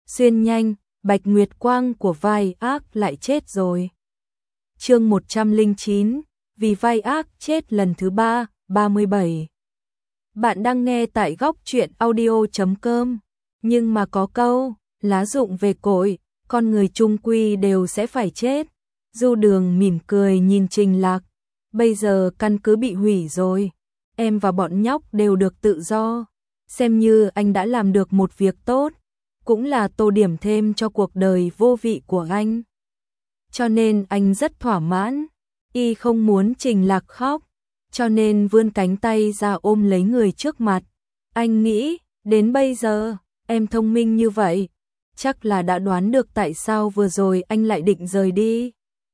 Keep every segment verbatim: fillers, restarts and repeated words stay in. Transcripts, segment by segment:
xuyên nhanh, Bạch Nguyệt Quang của vai ác lại chết rồi. Chương một trăm lẻ chín, vì vai ác chết lần thứ ba, ba mươi bảy. Bạn đang nghe tại góc truyện audio chấm com, nhưng mà có câu, lá rụng về cội, con người chung quy đều sẽ phải chết. Du Đường mỉm cười nhìn Trình Lạc, bây giờ căn cứ bị hủy rồi, em và bọn nhóc đều được tự do, xem như anh đã làm được một việc tốt, cũng là tô điểm thêm cho cuộc đời vô vị của anh. Cho nên anh rất thỏa mãn, y không muốn Trình Lạc khóc, cho nên vươn cánh tay ra ôm lấy người trước mặt. Anh nghĩ, đến bây giờ, em thông minh như vậy, chắc là đã đoán được tại sao vừa rồi anh lại định rời đi.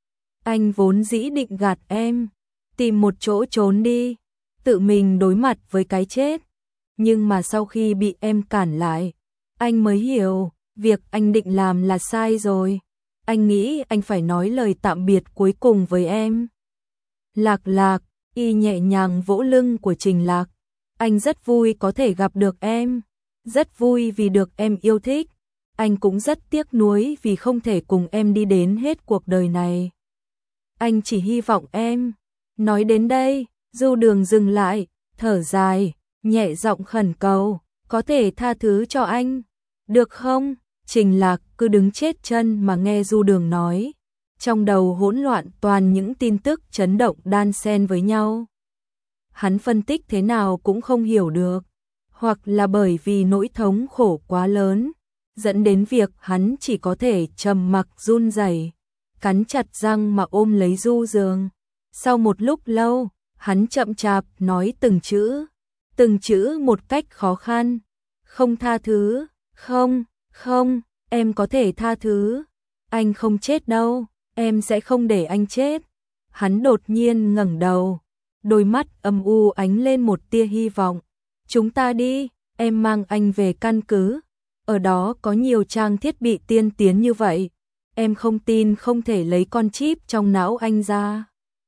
Anh vốn dĩ định gạt em, tìm một chỗ trốn đi, tự mình đối mặt với cái chết. Nhưng mà sau khi bị em cản lại, anh mới hiểu, việc anh định làm là sai rồi. Anh nghĩ anh phải nói lời tạm biệt cuối cùng với em. Lạc Lạc, y nhẹ nhàng vỗ lưng của Trình Lạc. Anh rất vui có thể gặp được em, rất vui vì được em yêu thích. Anh cũng rất tiếc nuối vì không thể cùng em đi đến hết cuộc đời này. Anh chỉ hy vọng em. Nói đến đây, Du Đường dừng lại, thở dài, nhẹ giọng khẩn cầu, có thể tha thứ cho anh, được không? Trình Lạc cứ đứng chết chân mà nghe Du Đường nói, trong đầu hỗn loạn toàn những tin tức chấn động đan xen với nhau. Hắn phân tích thế nào cũng không hiểu được, hoặc là bởi vì nỗi thống khổ quá lớn, dẫn đến việc hắn chỉ có thể trầm mặc run rẩy, cắn chặt răng mà ôm lấy Du Đường. Sau một lúc lâu, hắn chậm chạp nói từng chữ, từng chữ một cách khó khăn. Không tha thứ, không, không, em có thể tha thứ. Anh không chết đâu, em sẽ không để anh chết. Hắn đột nhiên ngẩng đầu, đôi mắt âm u ánh lên một tia hy vọng. Chúng ta đi, em mang anh về căn cứ. Ở đó có nhiều trang thiết bị tiên tiến như vậy. Em không tin không thể lấy con chip trong não anh ra.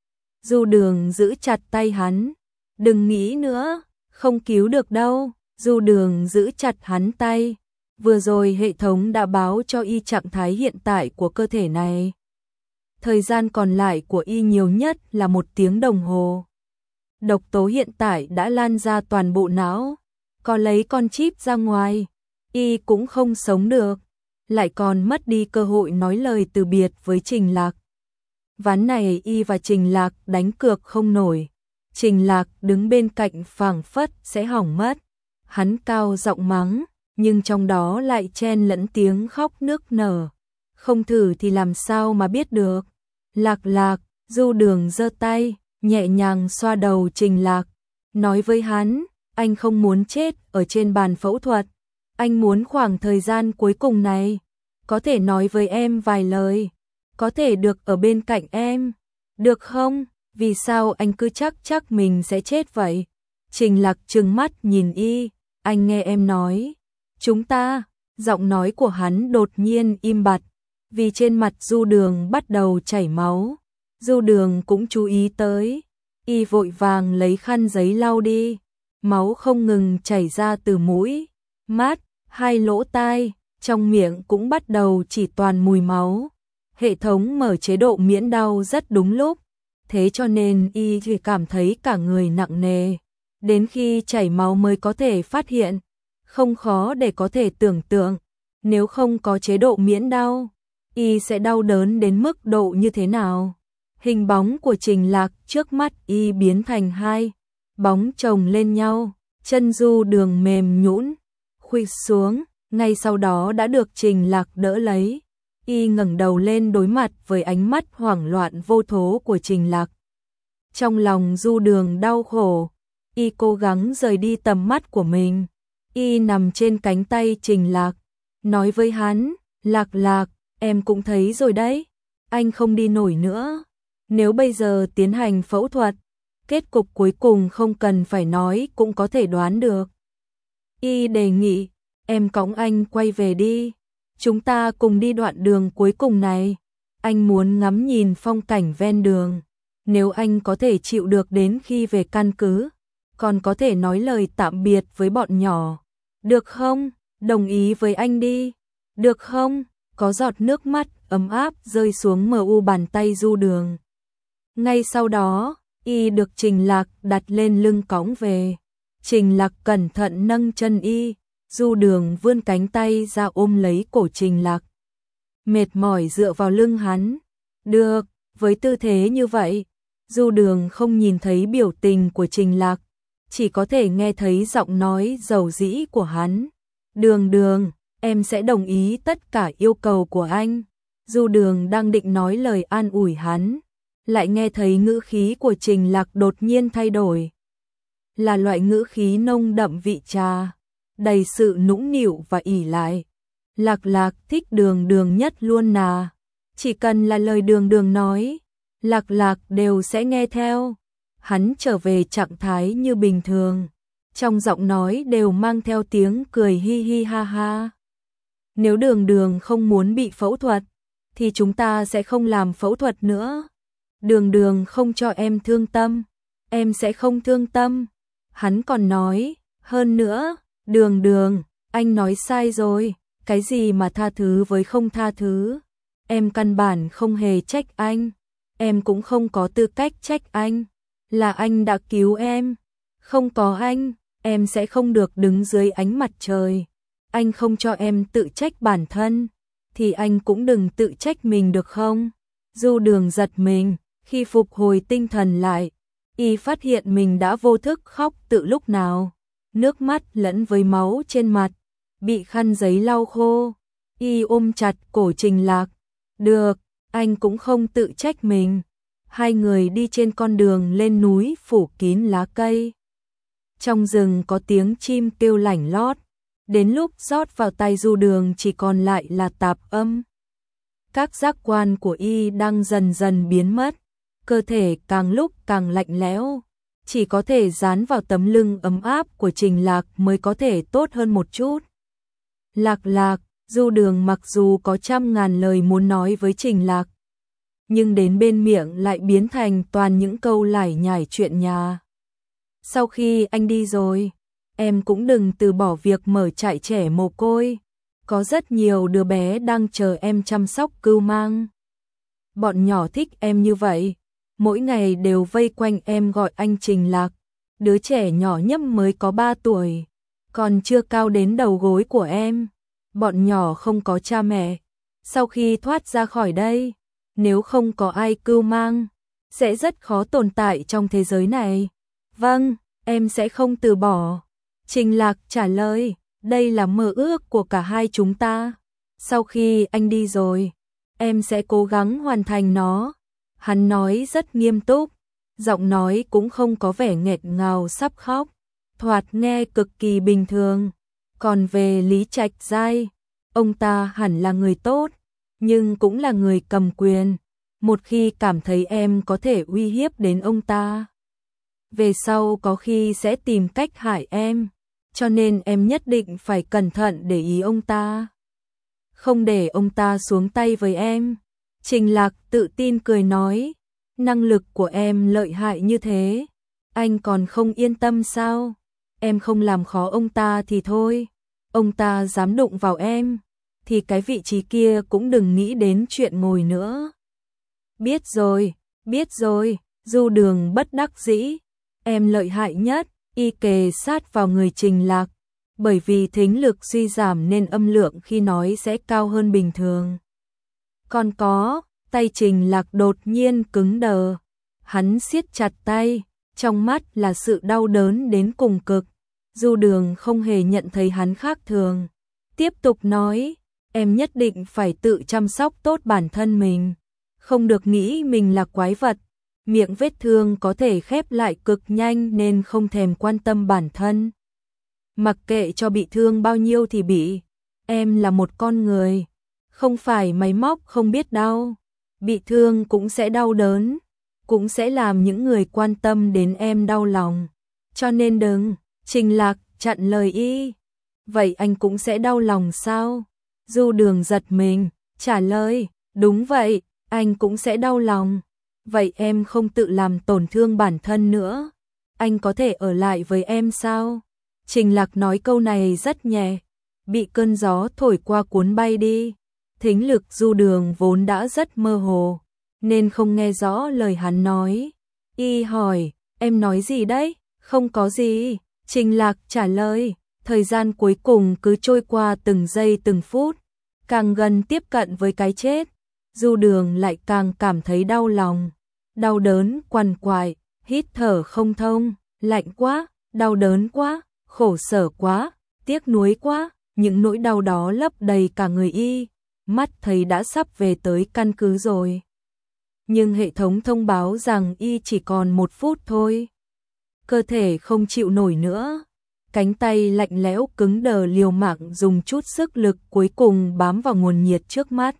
Du Đường giữ chặt tay hắn. Đừng nghĩ nữa, không cứu được đâu. Du Đường giữ chặt hắn tay. Vừa rồi hệ thống đã báo cho y trạng thái hiện tại của cơ thể này. Thời gian còn lại của y nhiều nhất là một tiếng đồng hồ. Độc tố hiện tại đã lan ra toàn bộ não. Có lấy con chip ra ngoài, y cũng không sống được. Lại còn mất đi cơ hội nói lời từ biệt với Trình Lạc. Ván này y và Trình Lạc đánh cược không nổi. Trình Lạc đứng bên cạnh phảng phất sẽ hỏng mất. Hắn cao giọng mắng, nhưng trong đó lại chen lẫn tiếng khóc nức nở. Không thử thì làm sao mà biết được. Lạc Lạc, Du Đường giơ tay, nhẹ nhàng xoa đầu Trình Lạc. Nói với hắn, anh không muốn chết ở trên bàn phẫu thuật. Anh muốn khoảng thời gian cuối cùng này, có thể nói với em vài lời. Có thể được ở bên cạnh em. Được không? Vì sao anh cứ chắc chắc mình sẽ chết vậy? Trình Lạc trừng mắt nhìn y. Anh nghe em nói. Chúng ta, giọng nói của hắn đột nhiên im bặt, vì trên mặt Du Đường bắt đầu chảy máu. Du Đường cũng chú ý tới, y vội vàng lấy khăn giấy lau đi, máu không ngừng chảy ra từ mũi, mắt, hai lỗ tai, trong miệng cũng bắt đầu chỉ toàn mùi máu. Hệ thống mở chế độ miễn đau rất đúng lúc, thế cho nên y chỉ cảm thấy cả người nặng nề, đến khi chảy máu mới có thể phát hiện. Không khó để có thể tưởng tượng, nếu không có chế độ miễn đau, y sẽ đau đớn đến mức độ như thế nào. Hình bóng của Trình Lạc trước mắt y biến thành hai bóng chồng lên nhau, chân Du Đường mềm nhũn, khuỵu xuống, ngay sau đó đã được Trình Lạc đỡ lấy. Y ngẩng đầu lên đối mặt với ánh mắt hoảng loạn vô thố của Trình Lạc. Trong lòng Du Đường đau khổ, y cố gắng rời đi tầm mắt của mình. Y nằm trên cánh tay Trình Lạc, nói với hắn, Lạc Lạc, em cũng thấy rồi đấy, anh không đi nổi nữa. Nếu bây giờ tiến hành phẫu thuật, kết cục cuối cùng không cần phải nói cũng có thể đoán được. Y đề nghị, em cõng anh quay về đi, chúng ta cùng đi đoạn đường cuối cùng này. Anh muốn ngắm nhìn phong cảnh ven đường, nếu anh có thể chịu được đến khi về căn cứ, còn có thể nói lời tạm biệt với bọn nhỏ. Được không? Đồng ý với anh đi. Được không? Có giọt nước mắt ấm áp rơi xuống mờ u bàn tay Du Đường. Ngay sau đó, y được Trình Lạc đặt lên lưng cõng về. Trình Lạc cẩn thận nâng chân y, Du Đường vươn cánh tay ra ôm lấy cổ Trình Lạc. Mệt mỏi dựa vào lưng hắn. Được, với tư thế như vậy, Du Đường không nhìn thấy biểu tình của Trình Lạc, chỉ có thể nghe thấy giọng nói dầu dĩ của hắn. Đường Đường, em sẽ đồng ý tất cả yêu cầu của anh. Du Đường đang định nói lời an ủi hắn, lại nghe thấy ngữ khí của Trình Lạc đột nhiên thay đổi. Là loại ngữ khí nông đậm vị trà, đầy sự nũng nịu và ỷ lại. Lạc Lạc thích Đường Đường nhất luôn nà. Chỉ cần là lời Đường Đường nói, Lạc Lạc đều sẽ nghe theo. Hắn trở về trạng thái như bình thường, trong giọng nói đều mang theo tiếng cười hi hi ha ha. Nếu Đường Đường không muốn bị phẫu thuật, thì chúng ta sẽ không làm phẫu thuật nữa. Đường Đường không cho em thương tâm, em sẽ không thương tâm. Hắn còn nói, hơn nữa, Đường Đường, anh nói sai rồi, cái gì mà tha thứ với không tha thứ. Em căn bản không hề trách anh, em cũng không có tư cách trách anh. Là anh đã cứu em, không có anh, em sẽ không được đứng dưới ánh mặt trời. Anh không cho em tự trách bản thân, thì anh cũng đừng tự trách mình được không? Du Đường giật mình, khi phục hồi tinh thần lại, y phát hiện mình đã vô thức khóc từ lúc nào. Nước mắt lẫn với máu trên mặt, bị khăn giấy lau khô. Y ôm chặt cổ Trình Lạc. Được, anh cũng không tự trách mình. Hai người đi trên con đường lên núi phủ kín lá cây. Trong rừng có tiếng chim kêu lảnh lót. Đến lúc rót vào tai Du Đường chỉ còn lại là tạp âm. Các giác quan của y đang dần dần biến mất. Cơ thể càng lúc càng lạnh lẽo. Chỉ có thể dán vào tấm lưng ấm áp của Trình Lạc mới có thể tốt hơn một chút. Lạc Lạc, Du Đường mặc dù có trăm ngàn lời muốn nói với Trình Lạc, nhưng đến bên miệng lại biến thành toàn những câu lải nhải chuyện nhà. Sau khi anh đi rồi, em cũng đừng từ bỏ việc mở trại trẻ mồ côi. Có rất nhiều đứa bé đang chờ em chăm sóc cưu mang. Bọn nhỏ thích em như vậy, mỗi ngày đều vây quanh em gọi anh Trình Lạc. Đứa trẻ nhỏ nhất mới có ba tuổi, còn chưa cao đến đầu gối của em. Bọn nhỏ không có cha mẹ. Sau khi thoát ra khỏi đây, nếu không có ai cưu mang, sẽ rất khó tồn tại trong thế giới này. Vâng, em sẽ không từ bỏ. Trình Lạc trả lời, đây là mơ ước của cả hai chúng ta. Sau khi anh đi rồi, em sẽ cố gắng hoàn thành nó. Hắn nói rất nghiêm túc, giọng nói cũng không có vẻ nghẹt ngào sắp khóc, thoạt nghe cực kỳ bình thường. Còn về Lý Trạch Giai, ông ta hẳn là người tốt, nhưng cũng là người cầm quyền. Một khi cảm thấy em có thể uy hiếp đến ông ta, về sau có khi sẽ tìm cách hại em, cho nên em nhất định phải cẩn thận để ý ông ta. Không để ông ta xuống tay với em. Trình Lạc tự tin cười nói, năng lực của em lợi hại như thế, anh còn không yên tâm sao? Em không làm khó ông ta thì thôi, ông ta dám đụng vào em, thì cái vị trí kia cũng đừng nghĩ đến chuyện ngồi nữa. Biết rồi, biết rồi, Du Đường bất đắc dĩ, em lợi hại nhất. Y kề sát vào người Trình Lạc, bởi vì thính lực suy giảm nên âm lượng khi nói sẽ cao hơn bình thường. Còn có, tay Trình Lạc đột nhiên cứng đờ, hắn siết chặt tay, trong mắt là sự đau đớn đến cùng cực. Du Đường không hề nhận thấy hắn khác thường, tiếp tục nói, em nhất định phải tự chăm sóc tốt bản thân mình, không được nghĩ mình là quái vật. Miệng vết thương có thể khép lại cực nhanh nên không thèm quan tâm bản thân. Mặc kệ cho bị thương bao nhiêu thì bị, em là một con người, không phải máy móc không biết đau. Bị thương cũng sẽ đau đớn, cũng sẽ làm những người quan tâm đến em đau lòng. Cho nên đừng. Trình Lạc chặn lời y. Vậy anh cũng sẽ đau lòng sao? Du Đường giật mình, trả lời, đúng vậy, anh cũng sẽ đau lòng. Vậy em không tự làm tổn thương bản thân nữa, anh có thể ở lại với em sao? Trình Lạc nói câu này rất nhẹ, bị cơn gió thổi qua cuốn bay đi. Thính lực Du Đường vốn đã rất mơ hồ, nên không nghe rõ lời hắn nói. Y hỏi, em nói gì đấy? Không có gì. Trình Lạc trả lời. Thời gian cuối cùng cứ trôi qua từng giây từng phút, càng gần tiếp cận với cái chết, Du Đường lại càng cảm thấy đau lòng, đau đớn quằn quại, hít thở không thông, lạnh quá, đau đớn quá, khổ sở quá, tiếc nuối quá, những nỗi đau đó lấp đầy cả người Y, mắt thấy đã sắp về tới căn cứ rồi. Nhưng hệ thống thông báo rằng Y chỉ còn một phút thôi. Cơ thể không chịu nổi nữa. Cánh tay lạnh lẽo cứng đờ liều mạng dùng chút sức lực cuối cùng bám vào nguồn nhiệt trước mắt.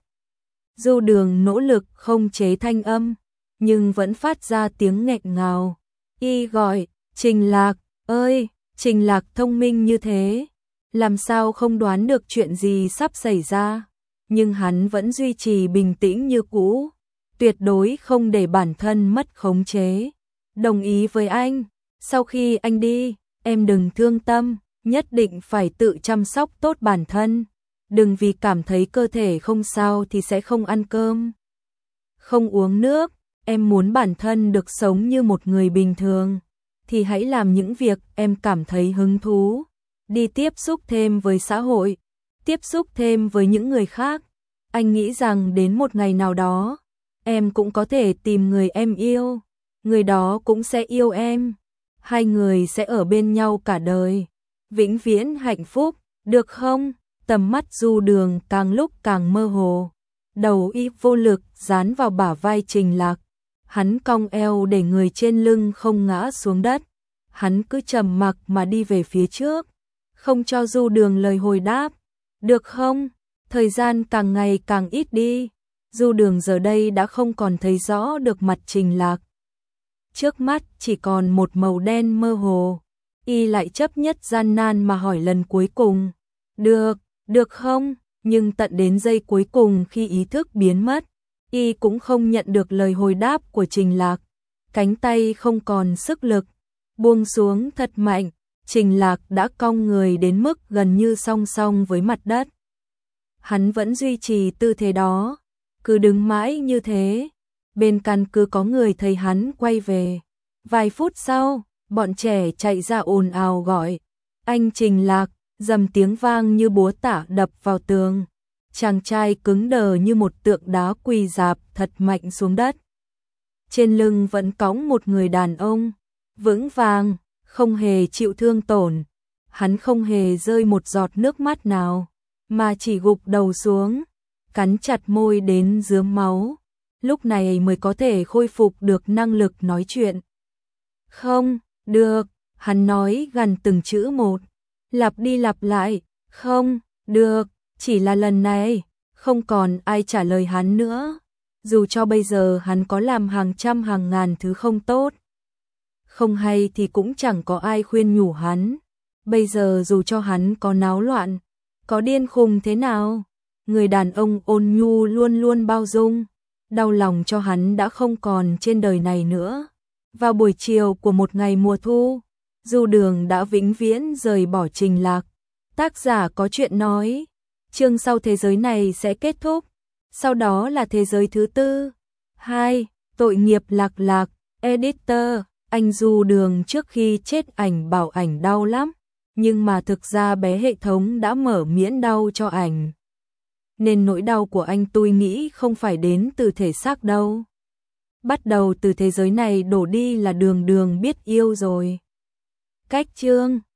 Du Đường nỗ lực không chế thanh âm, nhưng vẫn phát ra tiếng nghẹn ngào. Y gọi, Trình Lạc, ơi, Trình Lạc thông minh như thế, làm sao không đoán được chuyện gì sắp xảy ra. Nhưng hắn vẫn duy trì bình tĩnh như cũ, tuyệt đối không để bản thân mất khống chế. Đồng ý với anh, sau khi anh đi, em đừng thương tâm, nhất định phải tự chăm sóc tốt bản thân. Đừng vì cảm thấy cơ thể không sao thì sẽ không ăn cơm, không uống nước. Em muốn bản thân được sống như một người bình thường, thì hãy làm những việc em cảm thấy hứng thú. Đi tiếp xúc thêm với xã hội, tiếp xúc thêm với những người khác. Anh nghĩ rằng đến một ngày nào đó, em cũng có thể tìm người em yêu, người đó cũng sẽ yêu em. Hai người sẽ ở bên nhau cả đời, vĩnh viễn hạnh phúc, được không? Tầm mắt Du Đường càng lúc càng mơ hồ, đầu Y vô lực dán vào bả vai Trình Lạc. Hắn cong eo để người trên lưng không ngã xuống đất. Hắn cứ trầm mặc mà đi về phía trước, không cho Du Đường lời hồi đáp. Được không? Thời gian càng ngày càng ít đi. Du Đường giờ đây đã không còn thấy rõ được mặt Trình Lạc. Trước mắt chỉ còn một màu đen mơ hồ. Y lại chấp nhất gian nan mà hỏi lần cuối cùng. Được, được không? Nhưng tận đến giây cuối cùng khi ý thức biến mất, Y cũng không nhận được lời hồi đáp của Trình Lạc. Cánh tay không còn sức lực, buông xuống thật mạnh. Trình Lạc đã cong người đến mức gần như song song với mặt đất. Hắn vẫn duy trì tư thế đó, cứ đứng mãi như thế. Bên căn cứ có người thấy hắn quay về. Vài phút sau, bọn trẻ chạy ra ồn ào gọi. Anh Trình Lạc, dầm tiếng vang như búa tạ đập vào tường. Chàng trai cứng đờ như một tượng đá quỳ rạp thật mạnh xuống đất. Trên lưng vẫn cõng một người đàn ông, vững vàng, không hề chịu thương tổn. Hắn không hề rơi một giọt nước mắt nào, mà chỉ gục đầu xuống, cắn chặt môi đến rướm máu. Lúc này mới có thể khôi phục được năng lực nói chuyện. Không, được, hắn nói gần từng chữ một, lặp đi lặp lại, không, được, chỉ là lần này, không còn ai trả lời hắn nữa. Dù cho bây giờ hắn có làm hàng trăm hàng ngàn thứ không tốt, không hay thì cũng chẳng có ai khuyên nhủ hắn. Bây giờ dù cho hắn có náo loạn, có điên khùng thế nào, người đàn ông ôn nhu luôn luôn bao dung, đau lòng cho hắn đã không còn trên đời này nữa. Vào buổi chiều của một ngày mùa thu, Du Đường đã vĩnh viễn rời bỏ Trình Lạc. Tác giả có chuyện nói, chương sau thế giới này sẽ kết thúc, sau đó là thế giới thứ tư. hai. Tội nghiệp Lạc Lạc, editor, anh Du Đường trước khi chết ảnh bảo ảnh đau lắm, nhưng mà thực ra bé hệ thống đã mở miễn đau cho ảnh. Nên nỗi đau của anh tôi nghĩ không phải đến từ thể xác đâu. Bắt đầu từ thế giới này đổ đi là Đường Đường biết yêu rồi. Cách chương